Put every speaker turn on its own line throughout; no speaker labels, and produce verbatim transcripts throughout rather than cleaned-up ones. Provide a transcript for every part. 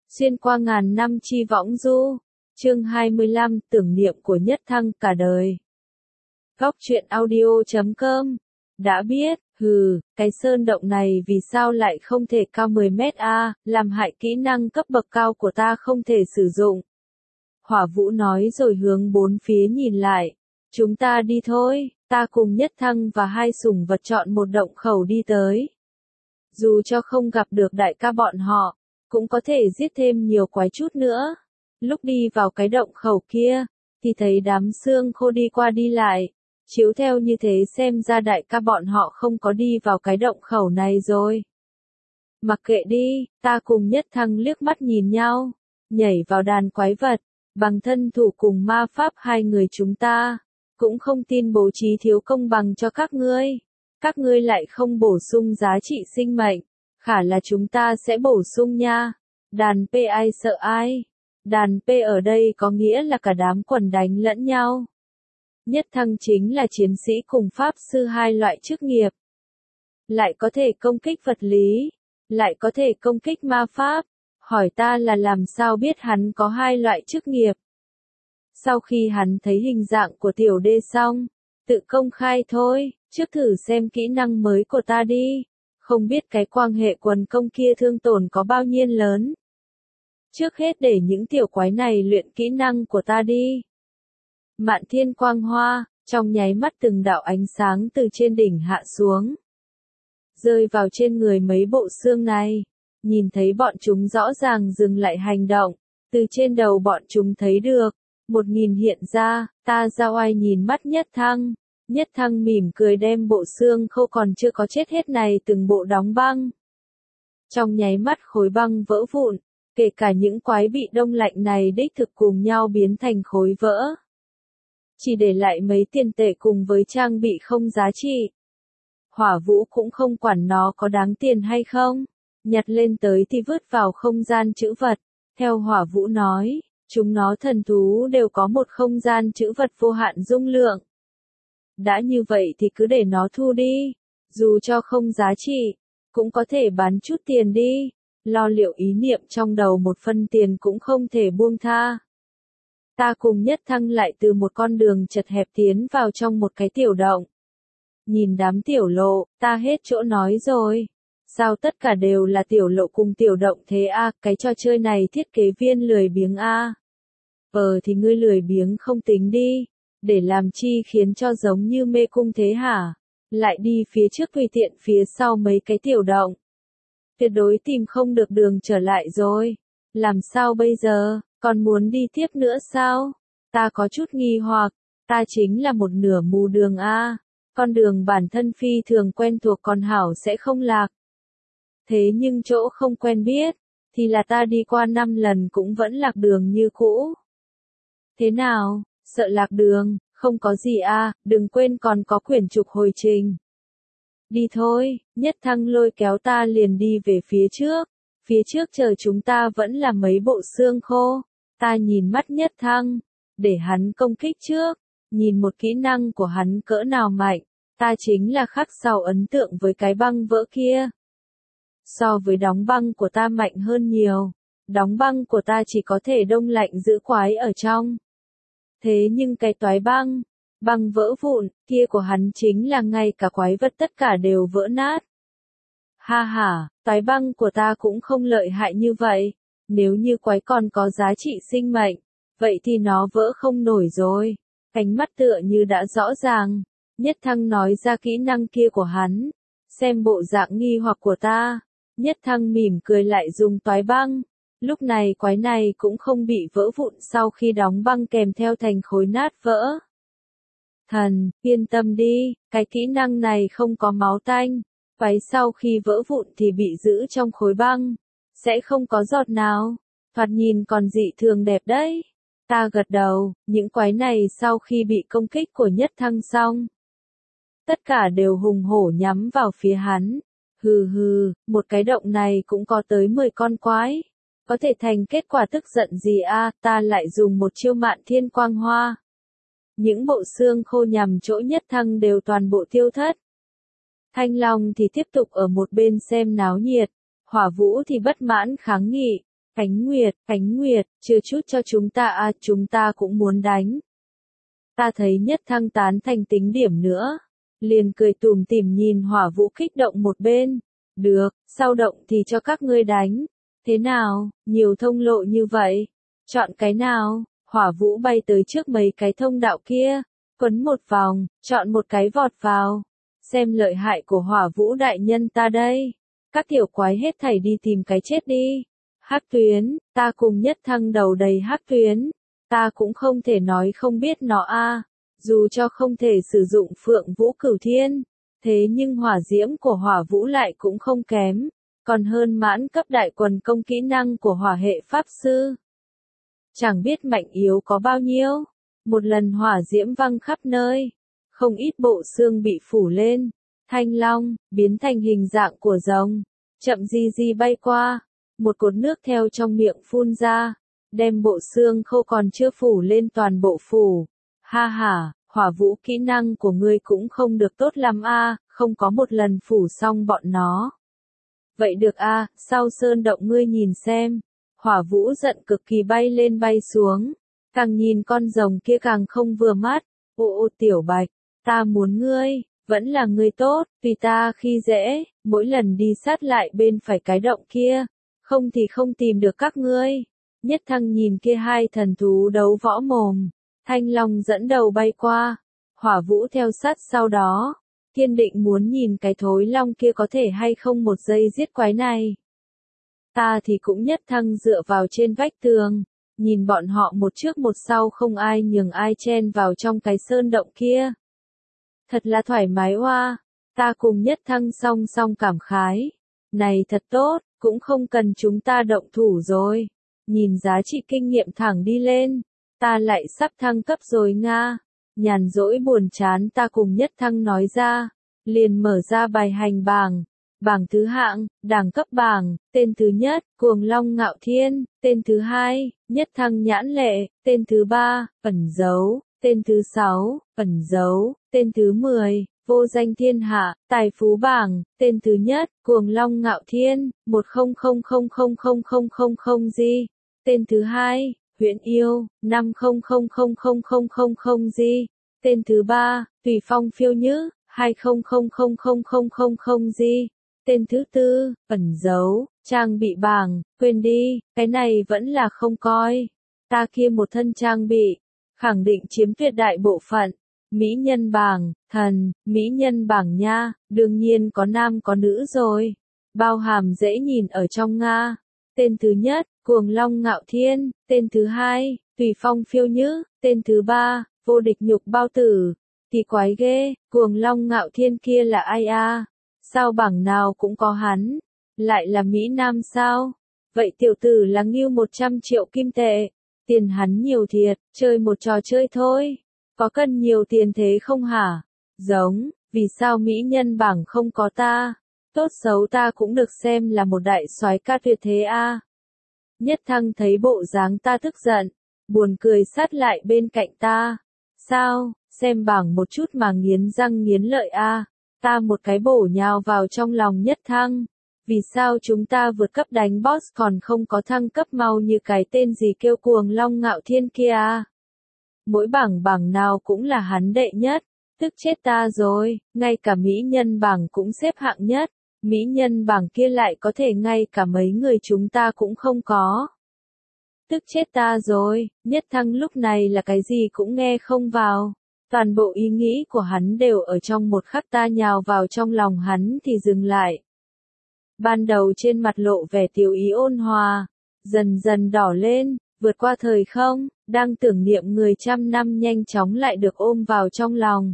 Xuyên qua ngàn năm chi võng du. Chương hai mươi lăm, tưởng niệm của Nhất Thăng cả đời. Góc truyện audio chấm com. Đã biết, hừ, cái sơn động này vì sao lại không thể cao mười mét a, làm hại kỹ năng cấp bậc cao của ta không thể sử dụng. Hỏa Vũ nói rồi hướng bốn phía nhìn lại. Chúng ta đi thôi, ta cùng Nhất Thăng và hai sủng vật chọn một động khẩu đi tới. Dù cho không gặp được đại ca bọn họ, cũng có thể giết thêm nhiều quái chút nữa. Lúc đi vào cái động khẩu kia, thì thấy đám xương khô đi qua đi lại. Chiếu theo như thế xem ra đại ca bọn họ không có đi vào cái động khẩu này rồi. Mặc kệ đi, ta cùng Nhất Thăng liếc mắt nhìn nhau, nhảy vào đàn quái vật, bằng thân thủ cùng ma pháp hai người chúng ta, cũng không tin bố trí thiếu công bằng cho các ngươi. Các ngươi lại không bổ sung giá trị sinh mệnh, khả là chúng ta sẽ bổ sung nha. Đàn P ai sợ ai? Đàn P ở đây có nghĩa là cả đám quần đánh lẫn nhau. Nhất Thăng chính là chiến sĩ cùng pháp sư hai loại chức nghiệp. Lại có thể công kích vật lý, lại có thể công kích ma pháp. Hỏi ta là làm sao biết hắn có hai loại chức nghiệp. Sau khi hắn thấy hình dạng của tiểu đê xong, tự công khai thôi, trước thử xem kỹ năng mới của ta đi. Không biết cái quang hệ quần công kia thương tổn có bao nhiêu lớn. Trước hết để những tiểu quái này luyện kỹ năng của ta đi. Mạn thiên quang hoa, trong nháy mắt từng đạo ánh sáng từ trên đỉnh hạ xuống. Rơi vào trên người mấy bộ xương này. Nhìn thấy bọn chúng rõ ràng dừng lại hành động. Từ trên đầu bọn chúng thấy được. Một nghìn hiện ra, ta ra oai nhìn mắt Nhất Thăng. Nhất Thăng mỉm cười đem bộ xương khô còn chưa có chết hết này từng bộ đóng băng. Trong nháy mắt khối băng vỡ vụn, kể cả những quái bị đông lạnh này đích thực cùng nhau biến thành khối vỡ. Chỉ để lại mấy tiền tệ cùng với trang bị không giá trị. Hỏa Vũ cũng không quản nó có đáng tiền hay không, nhặt lên tới thì vứt vào không gian trữ vật. Theo Hỏa Vũ nói, chúng nó thần thú đều có một không gian trữ vật vô hạn dung lượng. Đã như vậy thì cứ để nó thu đi, dù cho không giá trị, cũng có thể bán chút tiền đi, lo liệu ý niệm trong đầu một phân tiền cũng không thể buông tha. Ta cùng Nhất Thăng lại từ một con đường chật hẹp tiến vào trong một cái tiểu động. Nhìn đám tiểu lộ, ta hết chỗ nói rồi. Sao tất cả đều là tiểu lộ cùng tiểu động thế a, à, cái trò chơi này thiết kế viên lười biếng a. À. Ờ thì ngươi lười biếng không tính đi. Để làm chi khiến cho giống như mê cung thế hả? Lại đi phía trước tùy tiện phía sau mấy cái tiểu động. Tuyệt đối tìm không được đường trở lại rồi. Làm sao bây giờ, còn muốn đi tiếp nữa sao? Ta có chút nghi hoặc, ta chính là một nửa mù đường a. Con đường bản thân phi thường quen thuộc còn hảo sẽ không lạc. Thế nhưng chỗ không quen biết, thì là ta đi qua năm lần cũng vẫn lạc đường như cũ. Thế nào? Sợ lạc đường, không có gì à, đừng quên còn có quyển trục hồi trình. Đi thôi, Nhất Thăng lôi kéo ta liền đi về phía trước. Phía trước chờ chúng ta vẫn là mấy bộ xương khô. Ta nhìn mắt Nhất Thăng, để hắn công kích trước. Nhìn một kỹ năng của hắn cỡ nào mạnh, ta chính là khắc sâu ấn tượng với cái băng vỡ kia. So với đóng băng của ta mạnh hơn nhiều. Đóng băng của ta chỉ có thể đông lạnh giữ quái ở trong. Thế nhưng cái toái băng, băng vỡ vụn, kia của hắn chính là ngay cả quái vật tất cả đều vỡ nát. Ha ha, toái băng của ta cũng không lợi hại như vậy. Nếu như quái còn có giá trị sinh mệnh, vậy thì nó vỡ không nổi rồi. Cánh mắt tựa như đã rõ ràng. Nhất Thăng nói ra kỹ năng kia của hắn. Xem bộ dạng nghi hoặc của ta. Nhất Thăng mỉm cười lại dùng toái băng. Lúc này quái này cũng không bị vỡ vụn sau khi đóng băng kèm theo thành khối nát vỡ. Thần, yên tâm đi, cái kỹ năng này không có máu tanh. Quái sau khi vỡ vụn thì bị giữ trong khối băng. Sẽ không có giọt nào. Thoạt nhìn còn dị thường đẹp đấy. Ta gật đầu, những quái này sau khi bị công kích của Nhất Thăng xong. Tất cả đều hùng hổ nhắm vào phía hắn. Hừ hừ, một cái động này cũng có tới mười con quái. Có thể thành kết quả tức giận gì a, à, ta lại dùng một chiêu mạn thiên quang hoa. Những bộ xương khô nhằm chỗ Nhất Thăng đều toàn bộ tiêu thất. Thanh Long thì tiếp tục ở một bên xem náo nhiệt. Hỏa Vũ thì bất mãn kháng nghị. Ánh Nguyệt, Ánh Nguyệt, chưa chút cho chúng ta à, chúng ta cũng muốn đánh. Ta thấy Nhất Thăng tán thành tính điểm nữa. Liền cười tùm tìm nhìn Hỏa Vũ kích động một bên. Được, sau động thì cho các ngươi đánh. Thế nào, nhiều thông lộ như vậy. Chọn cái nào? Hỏa Vũ bay tới trước mấy cái thông đạo kia. Quấn một vòng, chọn một cái vọt vào. Xem lợi hại của Hỏa Vũ đại nhân ta đây. Các tiểu quái hết thảy đi tìm cái chết đi. Hắc Tuyến, ta cùng Nhất Thăng đầu đầy Hắc Tuyến. Ta cũng không thể nói không biết nó a. Dù cho không thể sử dụng Phượng Vũ Cửu Thiên, thế nhưng hỏa diễm của Hỏa Vũ lại cũng không kém, còn hơn mãn cấp đại quần công kỹ năng của hỏa hệ pháp sư. Chẳng biết mạnh yếu có bao nhiêu, một lần hỏa diễm văng khắp nơi, không ít bộ xương bị phủ lên, Thanh Long biến thành hình dạng của rồng, chậm di di bay qua, một cột nước theo trong miệng phun ra, đem bộ xương khô còn chưa phủ lên toàn bộ phủ. Ha ha, Hỏa Vũ kỹ năng của ngươi cũng không được tốt lắm a, không có một lần phủ xong bọn nó. Vậy được a, sau sơn động ngươi nhìn xem. Hỏa Vũ giận cực kỳ bay lên bay xuống, càng nhìn con rồng kia càng không vừa mắt. Ô ô tiểu bạch, ta muốn ngươi, vẫn là ngươi tốt, vì ta khi dễ, mỗi lần đi sát lại bên phải cái động kia, không thì không tìm được các ngươi. Nhất Thăng nhìn kia hai thần thú đấu võ mồm. Thanh Long dẫn đầu bay qua, Hỏa Vũ theo sát sau đó, kiên định muốn nhìn cái thối long kia có thể hay không một giây giết quái này. Ta thì cũng Nhất Thăng dựa vào trên vách tường, nhìn bọn họ một trước một sau không ai nhường ai chen vào trong cái sơn động kia. Thật là thoải mái oa, ta cùng Nhất Thăng song song cảm khái. Này thật tốt, cũng không cần chúng ta động thủ rồi. Nhìn giá trị kinh nghiệm thẳng đi lên. Ta lại sắp thăng cấp rồi nga. Nhàn rỗi buồn chán ta cùng Nhất Thăng nói ra. Liền mở ra bài hành bảng. Bảng thứ hạng, đẳng cấp bảng, tên thứ nhất, Cuồng Long Ngạo Thiên, tên thứ hai, Nhất Thăng Nhãn Lệ, tên thứ ba, Ẩn Dấu, tên thứ sáu, Ẩn Dấu, tên thứ mười, Vô Danh Thiên Hạ, Tài Phú Bảng, tên thứ nhất, Cuồng Long Ngạo Thiên, một không không không không không không không không gì, tên thứ hai, Huyễn Yêu, năm không không không không không không không gì, tên thứ ba, Tùy Phong Phiêu Nhữ, hai không không không không không không không gì. Tên thứ tư, Ẩn Dấu, trang bị bảng, quên đi, cái này vẫn là không coi. Ta kia một thân trang bị, khẳng định chiếm tuyệt đại bộ phận. Mỹ nhân bảng, thần, Mỹ nhân bảng nha, đương nhiên có nam có nữ rồi. Bao hàm dễ nhìn ở trong Nga. Tên thứ nhất, Cuồng Long Ngạo Thiên, tên thứ hai, Tùy Phong Phiêu Nhữ, tên thứ ba, Vô Địch Nhục Bao Tử. Thì quái ghê, Cuồng Long Ngạo Thiên kia là ai a? Sao bảng nào cũng có hắn? Lại là Mỹ Nam sao? Vậy tiểu tử là ngưu một trăm triệu kim tệ. Tiền hắn nhiều thiệt, chơi một trò chơi thôi. Có cần nhiều tiền thế không hả? Giống, vì sao Mỹ nhân bảng không có ta? Tốt xấu ta cũng được xem là một đại soái ca tuyệt thế a. Nhất Thăng thấy bộ dáng ta tức giận, buồn cười sát lại bên cạnh ta. Sao, xem bảng một chút mà nghiến răng nghiến lợi a. Ta một cái bổ nhào vào trong lòng Nhất Thăng. Vì sao chúng ta vượt cấp đánh boss còn không có thăng cấp mau như cái tên gì kêu Cuồng Long Ngạo Thiên kia à? Mỗi bảng bảng nào cũng là hắn đệ nhất. Tức chết ta rồi, ngay cả Mỹ nhân bảng cũng xếp hạng nhất. Mỹ nhân bảng kia lại có thể ngay cả mấy người chúng ta cũng không có. Tức chết ta rồi, Nhất Thăng lúc này là cái gì cũng nghe không vào. Toàn bộ ý nghĩ của hắn đều ở trong một khắc ta nhào vào trong lòng hắn thì dừng lại. Ban đầu trên mặt lộ vẻ tiểu ý ôn hòa, dần dần đỏ lên, vượt qua thời không, đang tưởng niệm người trăm năm nhanh chóng lại được ôm vào trong lòng.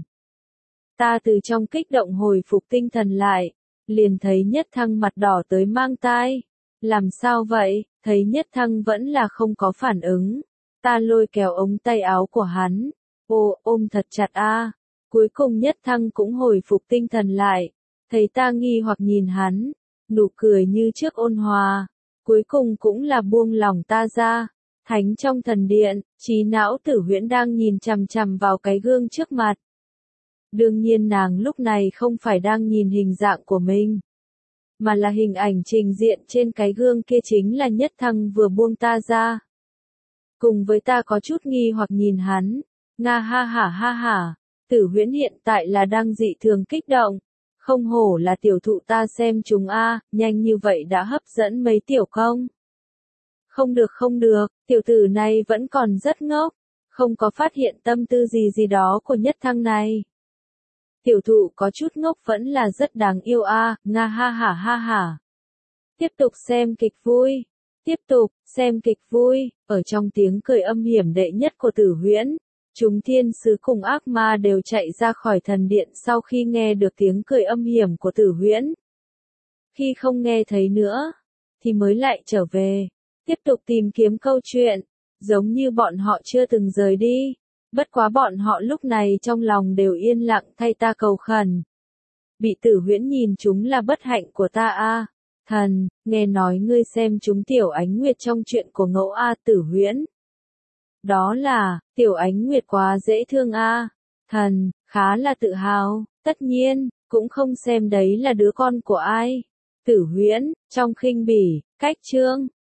Ta từ trong kích động hồi phục tinh thần lại, liền thấy Nhất Thăng mặt đỏ tới mang tai. Làm sao vậy, thấy Nhất Thăng vẫn là không có phản ứng. Ta lôi kéo ống tay áo của hắn. Ô, ôm thật chặt a. Cuối cùng Nhất Thăng cũng hồi phục tinh thần lại. Thấy ta nghi hoặc nhìn hắn, nụ cười như trước ôn hòa. Cuối cùng cũng là buông lòng ta ra. Thánh trong thần điện, trí não Tử Huyễn đang nhìn chằm chằm vào cái gương trước mặt. Đương nhiên nàng lúc này không phải đang nhìn hình dạng của mình. mà là hình ảnh trình diện trên cái gương kia chính là Nhất Thăng vừa buông ta ra. Cùng với ta có chút nghi hoặc nhìn hắn, nga ha hả ha hả, Tử Huyễn hiện tại là đang dị thường kích động. Không hổ là tiểu thụ ta xem chúng a, nhanh như vậy đã hấp dẫn mấy tiểu công. Không được không được, tiểu tử này vẫn còn rất ngốc, không có phát hiện tâm tư gì gì đó của Nhất Thăng này. Tiểu thụ có chút ngốc vẫn là rất đáng yêu a, nga ha hả ha hả. Tiếp tục xem kịch vui, tiếp tục xem kịch vui, ở trong tiếng cười âm hiểm đệ nhất của Tử Huyễn. Chúng thiên sứ cùng ác ma đều chạy ra khỏi thần điện sau khi nghe được tiếng cười âm hiểm của Tử Huyễn. Khi không nghe thấy nữa, thì mới lại trở về, tiếp tục tìm kiếm câu chuyện, giống như bọn họ chưa từng rời đi. Bất quá bọn họ lúc này trong lòng đều yên lặng thay ta cầu khẩn. Bị Tử Huyễn nhìn chúng là bất hạnh của ta a. Thần, nghe nói ngươi xem chúng Tiểu Ánh Nguyệt trong chuyện của Ngẫu a Tử Huyễn. Đó là, Tiểu Ánh Nguyệt quá dễ thương a. Thần, khá là tự hào, tất nhiên, cũng không xem đấy là đứa con của ai. Tử Huyễn, trong khinh bỉ, cách chương,